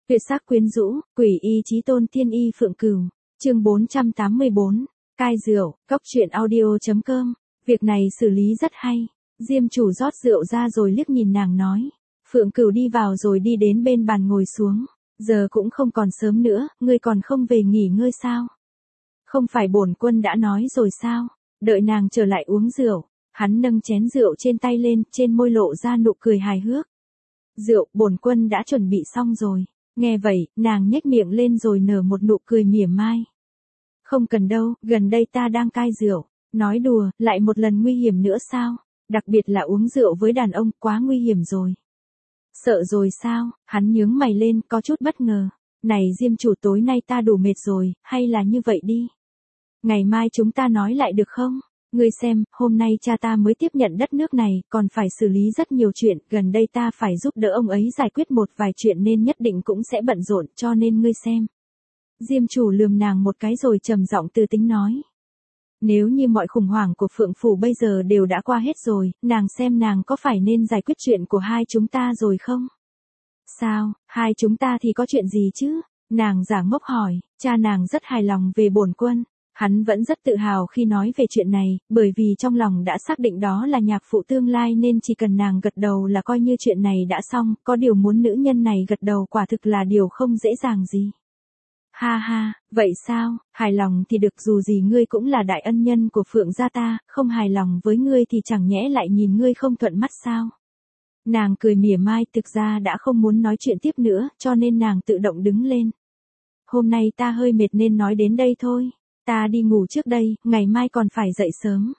Tuyệt sắc quyến rũ, quỷ y chí tôn thiên y phượng cửu. Chương 484. Cai rượu, cốc truyện audio.com. Việc này xử lý rất hay. Diêm chủ rót rượu ra rồi liếc nhìn nàng nói. Phượng cửu đi vào rồi đi đến bên bàn ngồi xuống. Giờ cũng không còn sớm nữa, ngươi còn không về nghỉ ngơi sao? Không phải bổn quân đã nói rồi sao? Đợi nàng trở lại uống rượu. Hắn nâng chén rượu trên tay lên, trên môi lộ ra nụ cười hài hước. Rượu, bổn quân đã chuẩn bị xong rồi. Nghe vậy, nàng nhếch miệng lên rồi nở một nụ cười mỉa mai. Không cần đâu, gần đây ta đang cai rượu. Nói đùa, lại một lần nguy hiểm nữa sao? Đặc biệt là uống rượu với đàn ông, quá nguy hiểm rồi. Sợ rồi sao? Hắn nhướng mày lên, có chút bất ngờ. Này Diêm chủ, tối nay ta đủ mệt rồi, hay là như vậy đi. Ngày mai chúng ta nói lại được không? Ngươi xem, hôm nay cha ta mới tiếp nhận đất nước này, còn phải xử lý rất nhiều chuyện, gần đây ta phải giúp đỡ ông ấy giải quyết một vài chuyện nên nhất định cũng sẽ bận rộn, cho nên ngươi xem. Diêm chủ lườm nàng một cái rồi trầm giọng từ tính nói. Nếu như mọi khủng hoảng của Phượng Phủ bây giờ đều đã qua hết rồi, nàng xem nàng có phải nên giải quyết chuyện của hai chúng ta rồi không? Sao, hai chúng ta thì có chuyện gì chứ? Nàng giả ngốc hỏi, cha nàng rất hài lòng về bổn quân. Hắn vẫn rất tự hào khi nói về chuyện này, bởi vì trong lòng đã xác định đó là nhạc phụ tương lai nên chỉ cần nàng gật đầu là coi như chuyện này đã xong, có điều muốn nữ nhân này gật đầu quả thực là điều không dễ dàng gì. Ha ha, vậy sao, hài lòng thì được, dù gì ngươi cũng là đại ân nhân của Phượng gia ta, không hài lòng với ngươi thì chẳng nhẽ lại nhìn ngươi không thuận mắt sao? Nàng cười mỉa mai, thực ra đã không muốn nói chuyện tiếp nữa, cho nên nàng tự động đứng lên. Hôm nay ta hơi mệt nên nói đến đây thôi. Ta đi ngủ trước đây, ngày mai còn phải dậy sớm.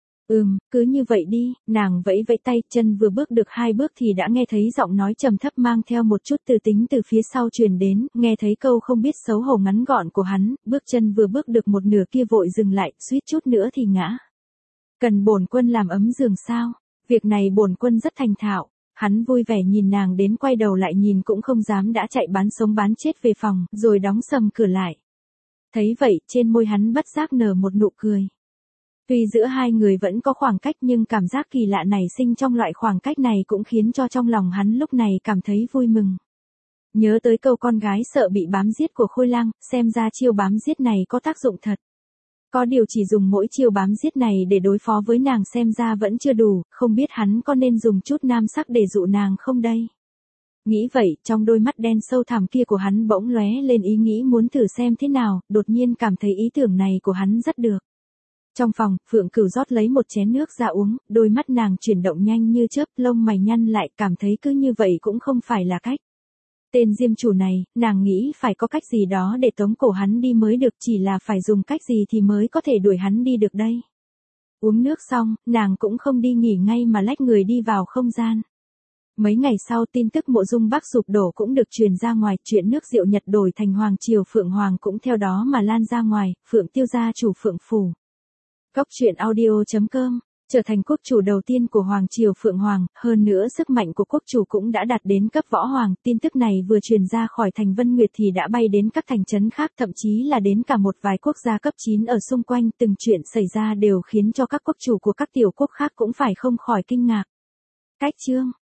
Cứ như vậy đi, nàng vẫy vẫy tay, chân vừa bước được 2 bước thì đã nghe thấy giọng nói trầm thấp mang theo một chút từ tính từ phía sau truyền đến, nghe thấy câu không biết xấu hổ ngắn gọn của hắn, bước chân vừa bước được một nửa kia vội dừng lại, suýt chút nữa thì ngã. Cần bổn quân làm ấm giường sao? Việc này bổn quân rất thành thạo. Hắn vui vẻ nhìn nàng đến quay đầu lại nhìn cũng không dám đã chạy bán sống bán chết về phòng, rồi đóng sầm cửa lại. Thấy vậy, trên môi hắn bất giác nở một nụ cười. Tuy giữa hai người vẫn có khoảng cách nhưng cảm giác kỳ lạ nảy sinh trong loại khoảng cách này cũng khiến cho trong lòng hắn lúc này cảm thấy vui mừng. Nhớ tới câu con gái sợ bị bám giết của Khôi Lang, xem ra chiêu bám giết này có tác dụng thật. Có điều chỉ dùng mỗi chiêu bám giết này để đối phó với nàng xem ra vẫn chưa đủ, không biết hắn có nên dùng chút nam sắc để dụ nàng không đây? Nghĩ vậy, trong đôi mắt đen sâu thẳm kia của hắn bỗng lóe lên ý nghĩ muốn thử xem thế nào, đột nhiên cảm thấy ý tưởng này của hắn rất được. Trong phòng, Phượng Cửu rót lấy một chén nước ra uống, đôi mắt nàng chuyển động nhanh như chớp, lông mày nhăn lại, cảm thấy cứ như vậy cũng không phải là cách. Tên Diêm chủ này, nàng nghĩ phải có cách gì đó để tống cổ hắn đi mới được, chỉ là phải dùng cách gì thì mới có thể đuổi hắn đi được đây. Uống nước xong, nàng cũng không đi nghỉ ngay mà lách người đi vào không gian. Mấy ngày sau tin tức Mộ Dung Bắc sụp đổ cũng được truyền ra ngoài, chuyện nước Diệu Nhật đổi thành Hoàng Triều Phượng Hoàng cũng theo đó mà lan ra ngoài, Phượng Tiêu gia chủ Phượng Phủ. Cốc truyện audio.com, trở thành quốc chủ đầu tiên của Hoàng Triều Phượng Hoàng, hơn nữa sức mạnh của quốc chủ cũng đã đạt đến cấp võ hoàng, tin tức này vừa truyền ra khỏi thành Vân Nguyệt thì đã bay đến các thành trấn khác, thậm chí là đến cả một vài quốc gia cấp 9 ở xung quanh, từng chuyện xảy ra đều khiến cho các quốc chủ của các tiểu quốc khác cũng phải không khỏi kinh ngạc. Cách chương